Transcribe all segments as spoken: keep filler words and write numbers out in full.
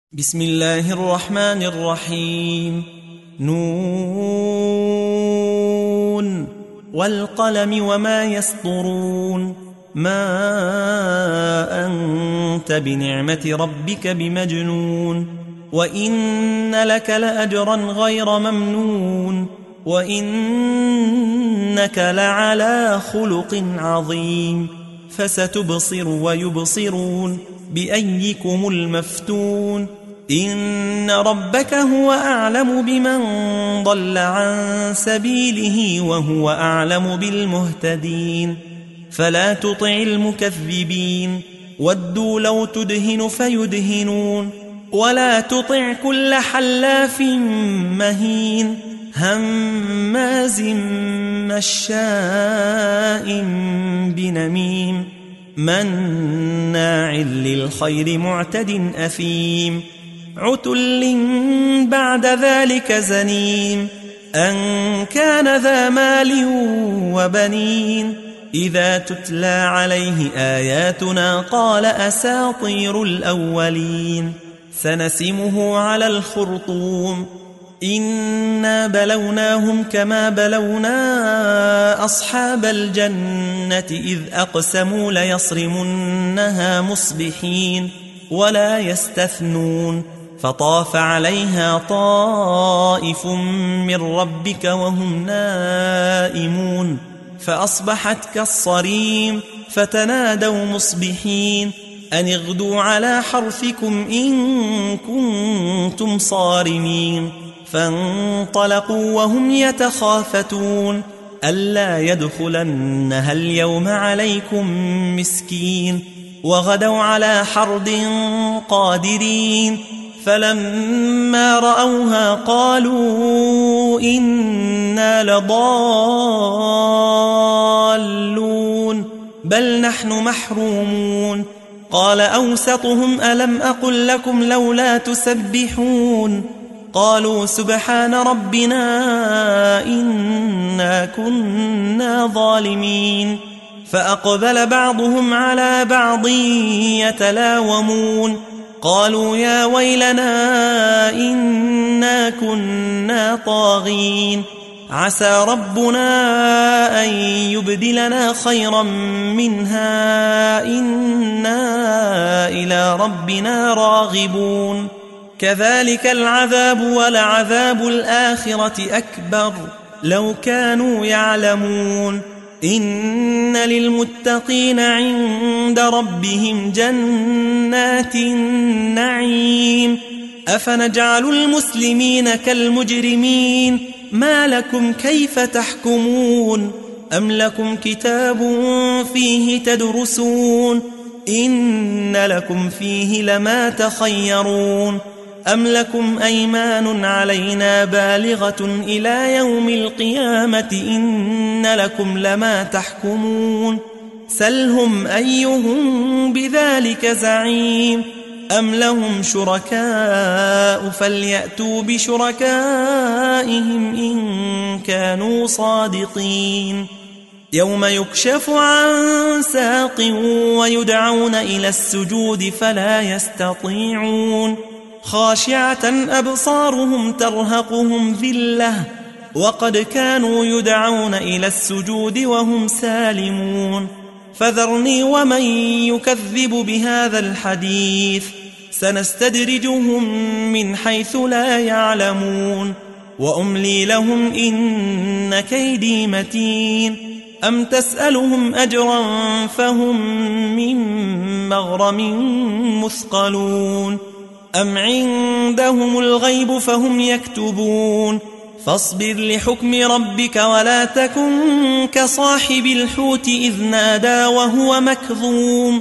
بسم الله الرحمن الرحيم. نون والقلم وما يسطرون. ما أنت بنعمة ربك بمجنون. وإن لك لأجرا غير ممنون. وإنك لعلى خلق عظيم. فستبصر ويبصرون بأيكم المفتون. إن ربك هو أعلم بمن ضل عن سبيله وهو أعلم بالمهتدين. فلا تطع المكذبين. ودوا لو تدهن فيدهنون. ولا تطع كل حلاف مهين هماز مشاء بنميم مناع للخير معتد أثيم عتل بعد ذلك زنيم أن كان ذا مال وبنين. إذا تتلى عليه آياتنا قال أساطير الأولين. سنسمه على الخرطوم. إنا بلوناهم كما بلونا أصحاب الجنة إذ أقسموا ليصرمنها مصبحين ولا يستثنون. فطاف عليها طائف من ربك وهم نائمون فأصبحت كالصريم. فتنادوا مصبحين أن اغدوا على حرثكم إن كنتم صارمين. فانطلقوا وهم يتخافتون ألا يدخلنها اليوم عليكم مسكين. وغدوا على حرد قادرين. فلما رأوها قالوا إنا لضالون بل نحن محرومون. قال أوسطهم ألم أقل لكم لولا تسبحون. قالوا سبحان ربنا إنا كنا ظالمين. فأقبل بعضهم على بعض يتلاومون قالوا يا ويلنا إنا كنا طاغين. عسى ربنا أن يبدلنا خيرا منها إنا إلى ربنا راغبون. كذلك العذاب ولعذاب الآخرة أكبر لو كانوا يعلمون. إن للمتقين عند ربهم جنات النعيم. أفنجعل المسلمين كالمجرمين ما لكم كيف تحكمون. أم لكم كتاب فيه تدرسون إن لكم فيه لما تخيرون. أم لكم أيمان علينا بالغة إلى يوم القيامة إن لكم لما تحكمون. سلهم أيهم بذلك زعيم. أم لهم شركاء فليأتوا بشركائهم إن كانوا صادقين. يوم يكشف عن ساق ويدعون إلى السجود فلا يستطيعون. خاشعة أبصارهم ترهقهم ذلة وقد كانوا يدعون إلى السجود وهم سالمون. فذرني ومن يكذب بهذا الحديث سنستدرجهم من حيث لا يعلمون. وأملي لهم إن كيدي متين. أم تسألهم أجرا فهم من مغرم مثقلون. أم عندهم الغيب فهم يكتبون. فاصبر لحكم ربك ولا تكن كصاحب الحوت إذ نادى وهو مكظوم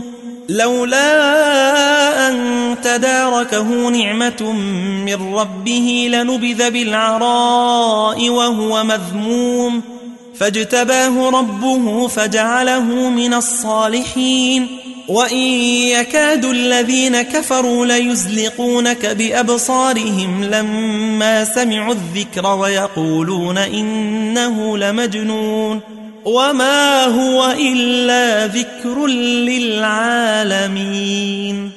لولا أن تداركه نعمة من ربه لنبذ بالعراء وهو مذموم. فاجتباه ربه فجعله من الصالحين. وإن يكاد الذين كفروا ليزلقونك بأبصارهم لما سمعوا الذكر ويقولون إنه لمجنون وما هو إلا ذكر للعالمين.